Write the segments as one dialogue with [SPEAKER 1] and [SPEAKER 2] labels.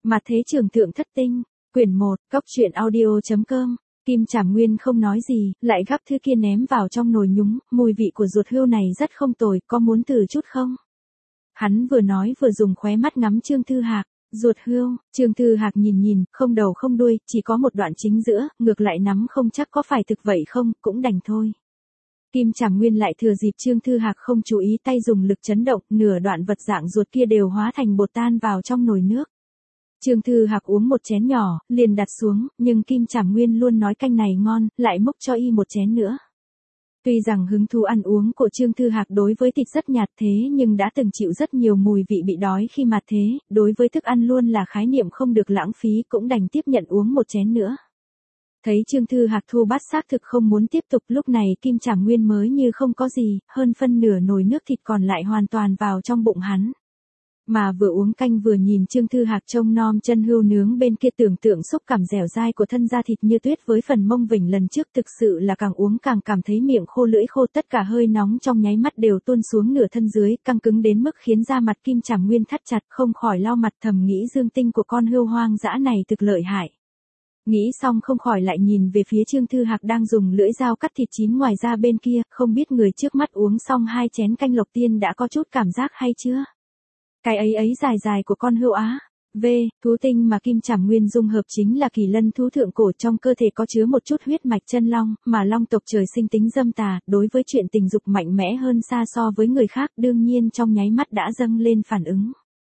[SPEAKER 1] Mặt thế trường thượng thất tinh, quyển 1, cóc truyện audio.com. Kim Trảm Nguyên không nói gì, lại gắp thứ kia ném vào trong nồi nhúng, mùi vị của ruột hươu này rất không tồi, có muốn thử chút không? Hắn vừa nói vừa dùng khóe mắt ngắm Trương Thư Hạc. Ruột hươu, Trương Thư Hạc nhìn, không đầu không đuôi, chỉ có một đoạn chính giữa, ngược lại nắm không chắc có phải thực vậy không, cũng đành thôi. Kim Trảm Nguyên lại thừa dịp Trương Thư Hạc không chú ý tay dùng lực chấn động, nửa đoạn vật dạng ruột kia đều hóa thành bột tan vào trong nồi nước. Trương Thư Hạc uống một chén nhỏ, liền đặt xuống, nhưng Kim Trảm Nguyên luôn nói canh này ngon, lại múc cho y một chén nữa. Tuy rằng hứng thú ăn uống của Trương Thư Hạc đối với thịt rất nhạt thế nhưng đã từng chịu rất nhiều mùi vị bị đói khi mặt thế, đối với thức ăn luôn là khái niệm không được lãng phí cũng đành tiếp nhận uống một chén nữa. Thấy Trương Thư Hạc thu bát xác thực không muốn tiếp tục, lúc này Kim Trảm Nguyên mới như không có gì, hơn phân nửa nồi nước thịt còn lại hoàn toàn vào trong bụng hắn. Mà vừa uống canh vừa nhìn Trương Thư Hạc trông nom chân hươu nướng bên kia, tưởng tượng xúc cảm dẻo dai của thân da thịt như tuyết với phần mông vểnh lần trước, thực sự là càng uống càng cảm thấy miệng khô lưỡi khô, tất cả hơi nóng trong nháy mắt đều tuôn xuống nửa thân dưới, căng cứng đến mức khiến da mặt Kim Trảm Nguyên thắt chặt, không khỏi lau mặt thầm nghĩ dương tinh của con hươu hoang dã này thực lợi hại. Nghĩ xong không khỏi lại nhìn về phía Trương Thư Hạc đang dùng lưỡi dao cắt thịt chín ngoài ra bên kia, không biết người trước mắt uống xong 2 chén canh lộc tiên đã có chút cảm giác hay chưa? Cái ấy dài dài của con hươu á. Thú tinh mà Kim Trảm Nguyên dung hợp chính là kỳ lân thú thượng cổ, trong cơ thể có chứa một chút huyết mạch chân long, mà long tộc trời sinh tính dâm tà, đối với chuyện tình dục mạnh mẽ hơn xa so với người khác, đương nhiên trong nháy mắt đã dâng lên phản ứng.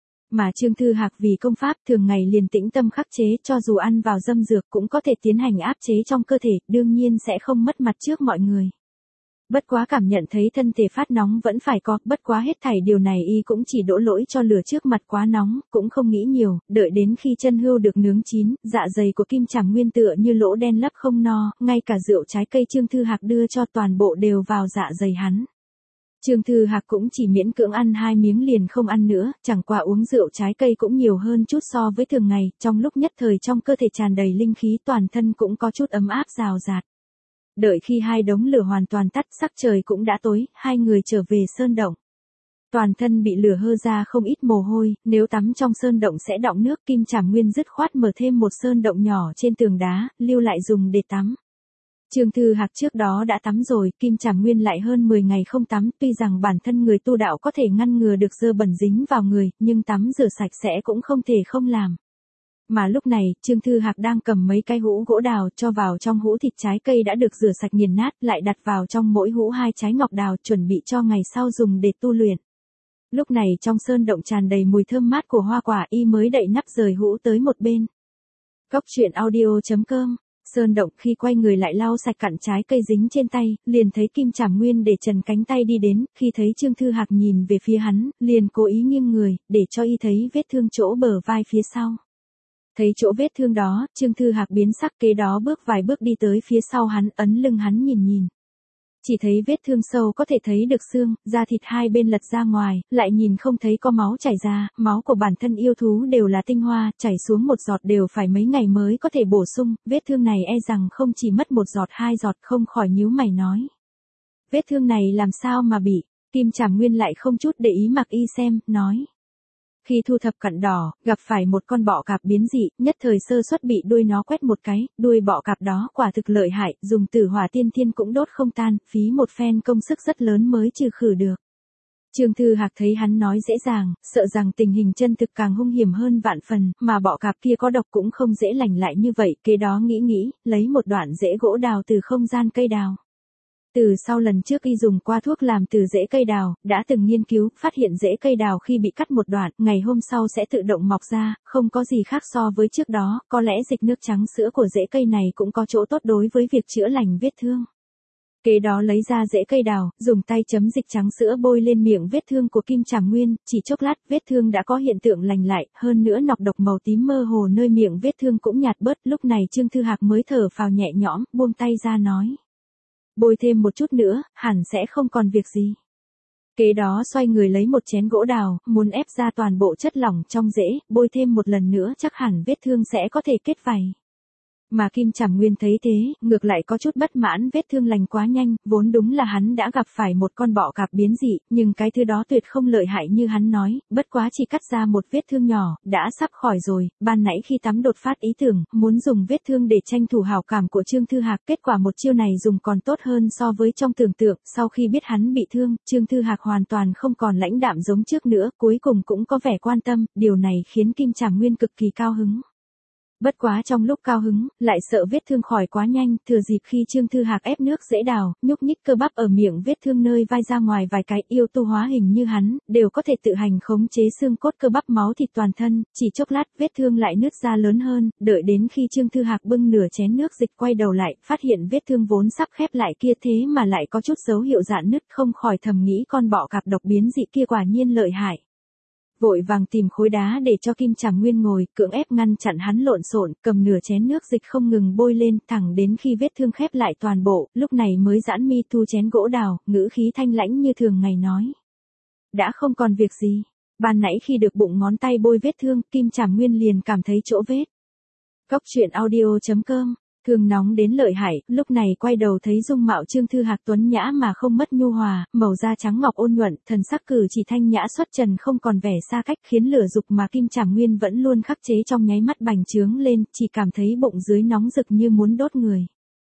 [SPEAKER 1] Mà Trương Thư Hạc vì công pháp thường ngày liền tĩnh tâm khắc chế, cho dù ăn vào dâm dược cũng có thể tiến hành áp chế trong cơ thể, đương nhiên sẽ không mất mặt trước mọi người. Bất quá cảm nhận thấy thân thể phát nóng vẫn phải có, bất quá hết thảy điều này y cũng chỉ đổ lỗi cho lửa trước mặt quá nóng, cũng không nghĩ nhiều, đợi đến khi chân hươu được nướng chín, dạ dày của Kim Trảm Nguyên tựa như lỗ đen lấp không no, ngay cả rượu trái cây Trương Thư Hạc đưa cho toàn bộ đều vào dạ dày hắn. Trương Thư Hạc cũng chỉ miễn cưỡng ăn 2 miếng liền không ăn nữa, chẳng qua uống rượu trái cây cũng nhiều hơn chút so với thường ngày, trong lúc nhất thời trong cơ thể tràn đầy linh khí, toàn thân cũng có chút ấm áp rào rạt. Đợi khi 2 đống lửa hoàn toàn tắt, sắc trời cũng đã tối, 2 người trở về sơn động. Toàn thân bị lửa hơ ra không ít mồ hôi, nếu tắm trong sơn động sẽ đọng nước, Kim Trảm Nguyên dứt khoát mở thêm một sơn động nhỏ trên tường đá, lưu lại dùng để tắm. Trương Thư Hạc trước đó đã tắm rồi, Kim Trảm Nguyên lại hơn 10 ngày không tắm, tuy rằng bản thân người tu đạo có thể ngăn ngừa được dơ bẩn dính vào người, nhưng tắm rửa sạch sẽ cũng không thể không làm. Mà lúc này, Trương Thư Hạc đang cầm mấy cái hũ gỗ đào cho vào trong hũ thịt trái cây đã được rửa sạch nghiền nát, lại đặt vào trong mỗi hũ 2 trái ngọc đào, chuẩn bị cho ngày sau dùng để tu luyện. Lúc này trong sơn động tràn đầy mùi thơm mát của hoa quả, y mới đậy nắp rời hũ tới một bên. Cóc truyện audio.com. Sơn động khi quay người lại lau sạch cặn trái cây dính trên tay, liền thấy Kim Trảm Nguyên để trần cánh tay đi đến, khi thấy Trương Thư Hạc nhìn về phía hắn, liền cố ý nghiêng người, để cho y thấy vết thương chỗ bờ vai phía sau. Thấy chỗ vết thương đó, Trương Thư Hạc biến sắc, kế đó bước vài bước đi tới phía sau hắn, ấn lưng hắn nhìn. Chỉ thấy vết thương sâu có thể thấy được xương, da thịt hai bên lật ra ngoài, lại nhìn không thấy có máu chảy ra, máu của bản thân yêu thú đều là tinh hoa, chảy xuống một giọt đều phải mấy ngày mới có thể bổ sung, vết thương này e rằng không chỉ mất 1 giọt 2 giọt, không khỏi nhíu mày nói. Vết thương này làm sao mà bị? Kim Trảm Nguyên lại không chút để ý mặc y xem, nói. Khi thu thập cặn đỏ, gặp phải một con bọ cạp biến dị, nhất thời sơ suất bị đuôi nó quét một cái, đuôi bọ cạp đó quả thực lợi hại, dùng tử hỏa tiên thiên cũng đốt không tan, phí một phen công sức rất lớn mới trừ khử được. Trương Thư Hạc thấy hắn nói dễ dàng, sợ rằng tình hình chân thực càng hung hiểm hơn vạn phần, mà bọ cạp kia có độc cũng không dễ lành lại như vậy, kế đó nghĩ, lấy một đoạn rễ gỗ đào từ không gian cây đào. Từ sau lần trước y dùng qua thuốc làm từ rễ cây đào, đã từng nghiên cứu, phát hiện rễ cây đào khi bị cắt một đoạn, ngày hôm sau sẽ tự động mọc ra, không có gì khác so với trước đó, có lẽ dịch nước trắng sữa của rễ cây này cũng có chỗ tốt đối với việc chữa lành vết thương. Kế đó lấy ra rễ cây đào, dùng tay chấm dịch trắng sữa bôi lên miệng vết thương của Kim Trảm Nguyên, chỉ chốc lát vết thương đã có hiện tượng lành lại, hơn nữa nọc độc màu tím mơ hồ nơi miệng vết thương cũng nhạt bớt, lúc này Trương Thư Hạc mới thở phào nhẹ nhõm, buông tay ra nói. Bôi thêm một chút nữa, hẳn sẽ không còn việc gì. Kế đó xoay người lấy một chén gỗ đào, muốn ép ra toàn bộ chất lỏng trong rễ, bôi thêm một lần nữa chắc hẳn vết thương sẽ có thể kết vảy. Mà Kim Trảm Nguyên thấy thế, ngược lại có chút bất mãn, vết thương lành quá nhanh, vốn đúng là hắn đã gặp phải một con bọ cạp biến dị, nhưng cái thứ đó tuyệt không lợi hại như hắn nói, bất quá chỉ cắt ra một vết thương nhỏ, đã sắp khỏi rồi, ban nãy khi tắm đột phát ý tưởng, muốn dùng vết thương để tranh thủ hảo cảm của Trương Thư Hạc, kết quả một chiêu này dùng còn tốt hơn so với trong tưởng tượng, sau khi biết hắn bị thương, Trương Thư Hạc hoàn toàn không còn lãnh đạm giống trước nữa, cuối cùng cũng có vẻ quan tâm, điều này khiến Kim Trảm Nguyên cực kỳ cao hứng. Bất quá trong lúc cao hứng, lại sợ vết thương khỏi quá nhanh, thừa dịp khi Trương Thư Hạc ép nước dễ đào, nhúc nhích cơ bắp ở miệng vết thương nơi vai ra ngoài vài cái, yêu tu hóa hình như hắn, đều có thể tự hành khống chế xương cốt cơ bắp máu thịt toàn thân, chỉ chốc lát vết thương lại nứt ra lớn hơn, đợi đến khi Trương Thư Hạc bưng nửa chén nước dịch quay đầu lại, phát hiện vết thương vốn sắp khép lại kia thế mà lại có chút dấu hiệu rạn nứt, không khỏi thầm nghĩ con bọ cạp độc biến dị kia quả nhiên lợi hại. Vội vàng tìm khối đá để cho Kim Trảm Nguyên ngồi, cưỡng ép ngăn chặn hắn lộn xộn, cầm nửa chén nước dịch không ngừng bôi lên, thẳng đến khi vết thương khép lại toàn bộ, lúc này mới giãn mi thu chén gỗ đào, ngữ khí thanh lãnh như thường ngày nói. Đã không còn việc gì, ban nãy khi được bụng ngón tay bôi vết thương, Kim Trảm Nguyên liền cảm thấy chỗ vết. Cóc truyện audio.com Thương nóng đến lợi hại, lúc này quay đầu thấy dung mạo Trương Thư Hạc tuấn nhã mà không mất nhu hòa, màu da trắng ngọc ôn nhuận, thần sắc cử chỉ thanh nhã xuất trần không còn vẻ xa cách, khiến lửa dục mà Kim Trảm Nguyên vẫn luôn khắc chế trong nháy mắt bành trướng lên, chỉ cảm thấy bụng dưới nóng rực như muốn đốt người.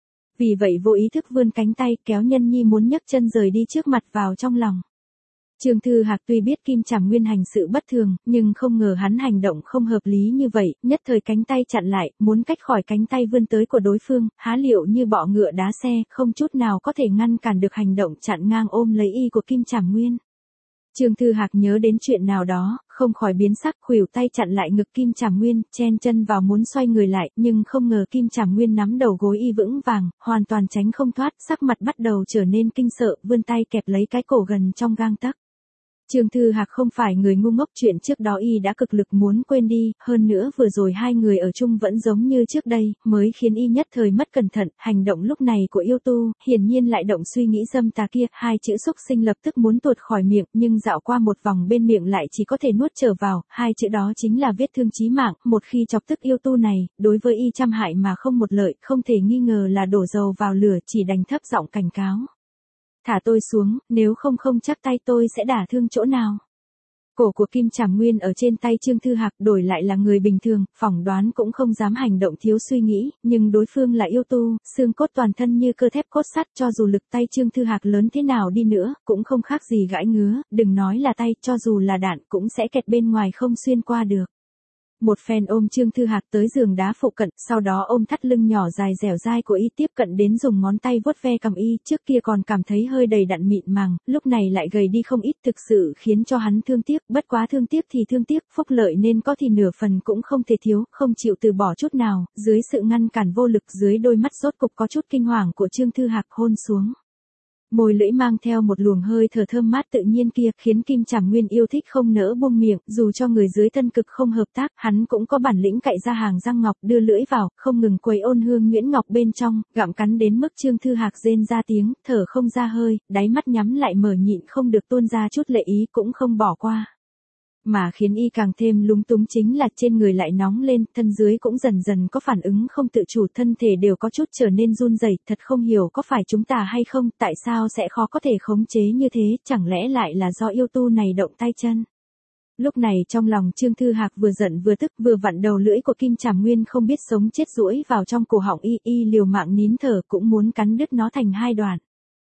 [SPEAKER 1] Vì vậy vô ý thức vươn cánh tay kéo Nhân Nhi muốn nhấc chân rời đi trước mặt vào trong lòng. Trương Thư Hạc tuy biết Kim Trảm Nguyên hành sự bất thường, nhưng không ngờ hắn hành động không hợp lý như vậy, nhất thời cánh tay chặn lại, muốn cách khỏi cánh tay vươn tới của đối phương, há liệu như bọ ngựa đá xe, không chút nào có thể ngăn cản được hành động chặn ngang ôm lấy y của Kim Trảm Nguyên. Trương Thư Hạc nhớ đến chuyện nào đó, không khỏi biến sắc, khuỷu tay chặn lại ngực Kim Trảm Nguyên, chen chân vào muốn xoay người lại, nhưng không ngờ Kim Trảm Nguyên nắm đầu gối y vững vàng, hoàn toàn tránh không thoát, sắc mặt bắt đầu trở nên kinh sợ, vươn tay kẹp lấy cái cổ gần trong gang tấc. Trương Thư Hạc không phải người ngu ngốc, chuyện trước đó y đã cực lực muốn quên đi, hơn nữa vừa rồi hai người ở chung vẫn giống như trước đây, mới khiến y nhất thời mất cẩn thận, hành động lúc này của yêu tu, hiển nhiên lại động suy nghĩ dâm tà kia, hai chữ xúc sinh lập tức muốn tuột khỏi miệng, nhưng dạo qua một vòng bên miệng lại chỉ có thể nuốt trở vào, hai chữ đó chính là vết thương chí mạng, một khi chọc tức yêu tu này, đối với y trăm hại mà không một lợi, không thể nghi ngờ là đổ dầu vào lửa, chỉ đành thấp giọng cảnh cáo. Thả tôi xuống, nếu không chắc tay tôi sẽ đả thương chỗ nào. Cổ của Kim Trảm Nguyên ở trên tay Trương Thư Hạc, đổi lại là người bình thường, phỏng đoán cũng không dám hành động thiếu suy nghĩ, nhưng đối phương là yêu tu, xương cốt toàn thân như cơ thép cốt sắt, cho dù lực tay Trương Thư Hạc lớn thế nào đi nữa, cũng không khác gì gãi ngứa, đừng nói là tay, cho dù là đạn cũng sẽ kẹt bên ngoài không xuyên qua được. Một phen ôm Trương Thư Hạc tới giường đá phụ cận, sau đó ôm thắt lưng nhỏ dài dẻo dai của y, tiếp cận đến dùng ngón tay vuốt ve cằm y, trước kia còn cảm thấy hơi đầy đặn mịn màng, lúc này lại gầy đi không ít, thực sự khiến cho hắn thương tiếc, bất quá thương tiếc thì thương tiếc, phúc lợi nên có thì nửa phần cũng không thể thiếu, không chịu từ bỏ chút nào, dưới sự ngăn cản vô lực, dưới đôi mắt rốt cục có chút kinh hoàng của Trương Thư Hạc hôn xuống. Môi lưỡi mang theo một luồng hơi thở thơm mát tự nhiên kia, khiến Kim Trảm Nguyên yêu thích không nỡ buông miệng, dù cho người dưới thân cực không hợp tác, hắn cũng có bản lĩnh cạy ra hàng răng ngọc, đưa lưỡi vào, không ngừng quấy ôn hương nhuyễn ngọc bên trong, gặm cắn đến mức Trương Thư Hạc rên ra tiếng, thở không ra hơi, đáy mắt nhắm lại mở nhịn không được tuôn ra chút lệ ý, cũng không bỏ qua. Mà khiến y càng thêm lúng túng chính là trên người lại nóng lên, thân dưới cũng dần dần có phản ứng không tự chủ, thân thể đều có chút trở nên run rẩy, thật không hiểu có phải chúng ta hay không, tại sao sẽ khó có thể khống chế như thế, chẳng lẽ lại là do yêu tu này động tay chân. Lúc này trong lòng Trương Thư Hạc vừa giận vừa tức, vừa vặn đầu lưỡi của Kim Trảm Nguyên không biết sống chết duỗi vào trong cổ họng y liều mạng nín thở, cũng muốn cắn đứt nó thành hai đoạn.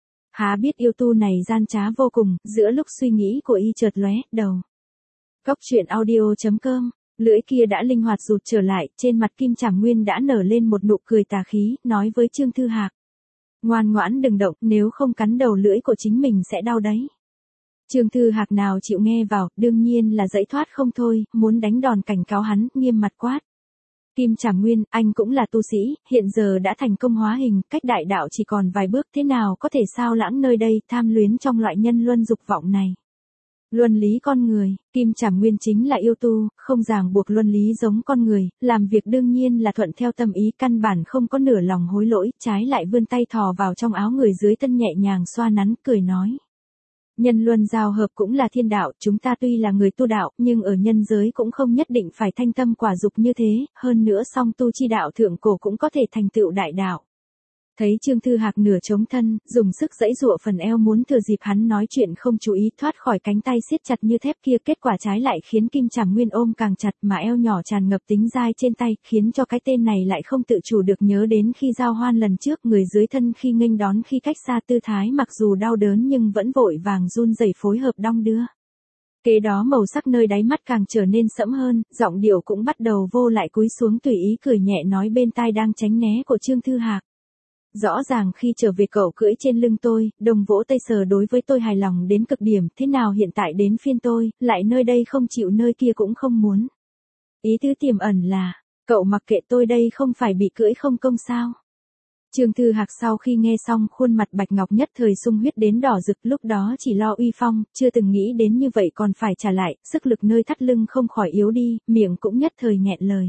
[SPEAKER 1] Há biết yêu tu này gian trá vô cùng, giữa lúc suy nghĩ của y chợt lóe đầu. Cóc truyện audio.com Lưỡi kia đã linh hoạt rụt trở lại, trên mặt Kim Trảm Nguyên đã nở lên một nụ cười tà khí, nói với Trương Thư Hạc. Ngoan ngoãn đừng động, nếu không cắn đầu lưỡi của chính mình sẽ đau đấy. Trương Thư Hạc nào chịu nghe vào, đương nhiên là dãy thoát không thôi, muốn đánh đòn cảnh cáo hắn, nghiêm mặt quát. Kim Trảm Nguyên, anh cũng là tu sĩ, hiện giờ đã thành công hóa hình, cách đại đạo chỉ còn vài bước, thế nào có thể sao lãng nơi đây, tham luyến trong loại nhân luân dục vọng này. Luân lý con người, Kim Trảm Nguyên chính là yêu tu, không ràng buộc luân lý giống con người, làm việc đương nhiên là thuận theo tâm ý, căn bản không có nửa lòng hối lỗi, trái lại vươn tay thò vào trong áo người dưới thân nhẹ nhàng xoa nắn, cười nói. Nhân luân giao hợp cũng là thiên đạo, chúng ta tuy là người tu đạo, nhưng ở nhân giới cũng không nhất định phải thanh tâm quả dục như thế, hơn nữa song tu chi đạo thượng cổ cũng có thể thành tựu đại đạo. Thấy Trương Thư Hạc nửa chống thân, dùng sức giãy giụa phần eo muốn thừa dịp hắn nói chuyện không chú ý thoát khỏi cánh tay siết chặt như thép kia, kết quả trái lại khiến Kim Trảm Nguyên ôm càng chặt mà eo nhỏ tràn ngập tính dai trên tay, khiến cho cái tên này lại không tự chủ được nhớ đến khi giao hoan lần trước, người dưới thân khi nghênh đón khi cách xa tư thái mặc dù đau đớn nhưng vẫn vội vàng run rẩy phối hợp đong đưa. Kế đó màu sắc nơi đáy mắt càng trở nên sẫm hơn, giọng điệu cũng bắt đầu vô lại cúi xuống tùy ý cười nhẹ nói bên tai đang tránh né của Trương Thư Hạc. Rõ ràng khi trở về cậu cưỡi trên lưng tôi, đồng vỗ tay sờ đối với tôi hài lòng đến cực điểm, thế nào hiện tại đến phiên tôi, lại nơi đây không chịu nơi kia cũng không muốn. Ý tứ tiềm ẩn là, cậu mặc kệ tôi đây không phải bị cưỡi không công sao. Trương Thư Hạc sau khi nghe xong khuôn mặt bạch ngọc nhất thời sung huyết đến đỏ rực, lúc đó chỉ lo uy phong, chưa từng nghĩ đến như vậy còn phải trả lại, sức lực nơi thắt lưng không khỏi yếu đi, miệng cũng nhất thời nghẹn lời.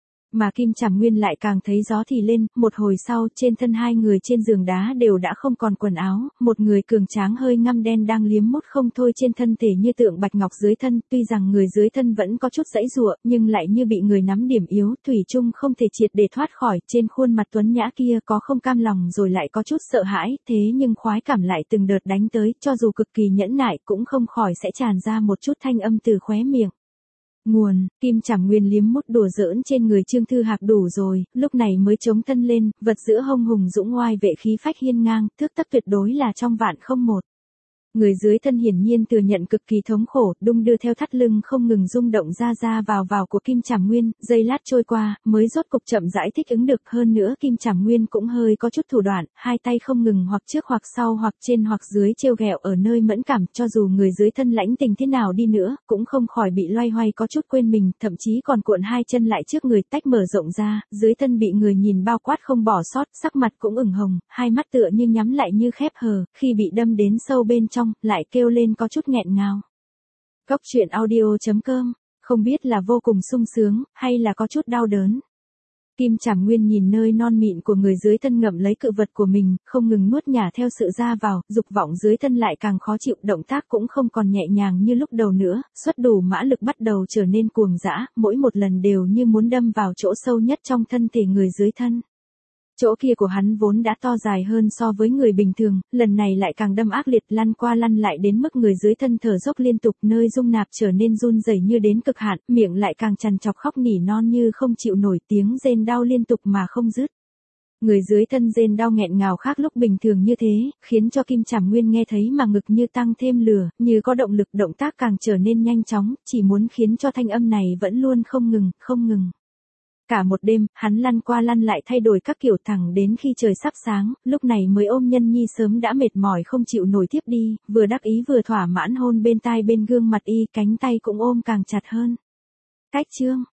[SPEAKER 1] Mà Kim Trảm Nguyên lại càng thấy gió thì lên, một hồi sau trên thân hai người trên giường đá đều đã không còn quần áo, một người cường tráng hơi ngăm đen đang liếm mút không thôi trên thân thể như tượng bạch ngọc dưới thân, tuy rằng người dưới thân vẫn có chút giãy giụa, nhưng lại như bị người nắm điểm yếu, thủy chung không thể triệt để thoát khỏi, trên khuôn mặt tuấn nhã kia có không cam lòng rồi lại có chút sợ hãi, thế nhưng khoái cảm lại từng đợt đánh tới, cho dù cực kỳ nhẫn nại cũng không khỏi sẽ tràn ra một chút thanh âm từ khóe miệng. Nguồn, Kim Trảm Nguyên liếm mút đùa giỡn trên người Trương Thư Hạc đủ rồi, lúc này mới chống thân lên, vật giữa hông hùng dũng oai vệ khí phách hiên ngang, thước tắc tuyệt đối là trong vạn không một. Người dưới thân hiển nhiên thừa nhận cực kỳ thống khổ, đung đưa theo thắt lưng không ngừng rung động ra vào của Kim Trảm Nguyên, giây lát trôi qua, mới rốt cục chậm rãi thích ứng được, hơn nữa Kim Trảm Nguyên cũng hơi có chút thủ đoạn, hai tay không ngừng hoặc trước hoặc sau hoặc trên hoặc dưới trêu ghẹo ở nơi mẫn cảm, cho dù người dưới thân lãnh tình thế nào đi nữa, cũng không khỏi bị loay hoay có chút quên mình, thậm chí còn cuộn hai chân lại trước người tách mở rộng ra, dưới thân bị người nhìn bao quát không bỏ sót, sắc mặt cũng ửng hồng, hai mắt tựa như nhắm lại như khép hờ, khi bị đâm đến sâu bên trong, lại kêu lên có chút nghẹn ngào. Góc truyện audio.com, không biết là vô cùng sung sướng, hay là có chút đau đớn. Kim Trảm Nguyên nhìn nơi non mịn của người dưới thân ngậm lấy cự vật của mình, không ngừng nuốt nhả theo sự ra vào, dục vọng dưới thân lại càng khó chịu, động tác cũng không còn nhẹ nhàng như lúc đầu nữa, xuất đủ mã lực bắt đầu trở nên cuồng dã, mỗi một lần đều như muốn đâm vào chỗ sâu nhất trong thân thể người dưới thân. Chỗ kia của hắn vốn đã to dài hơn so với người bình thường, lần này lại càng đâm ác liệt, lăn qua lăn lại đến mức người dưới thân thở dốc liên tục, nơi dung nạp trở nên run rẩy như đến cực hạn, miệng lại càng trằn trọc khóc nỉ non như không chịu nổi, tiếng rên đau liên tục mà không dứt. Người dưới thân rên đau nghẹn ngào khác lúc bình thường như thế, khiến cho Kim Trảm Nguyên nghe thấy mà ngực như tăng thêm lửa, như có động lực, động tác càng trở nên nhanh chóng, chỉ muốn khiến cho thanh âm này vẫn luôn không ngừng. Cả một đêm, hắn lăn qua lăn lại thay đổi các kiểu thẳng đến khi trời sắp sáng, lúc này mới ôm Nhân Nhi sớm đã mệt mỏi không chịu nổi tiếp đi, vừa đắc ý vừa thỏa mãn hôn bên tai bên gương mặt y, cánh tay cũng ôm càng chặt hơn. Cách chương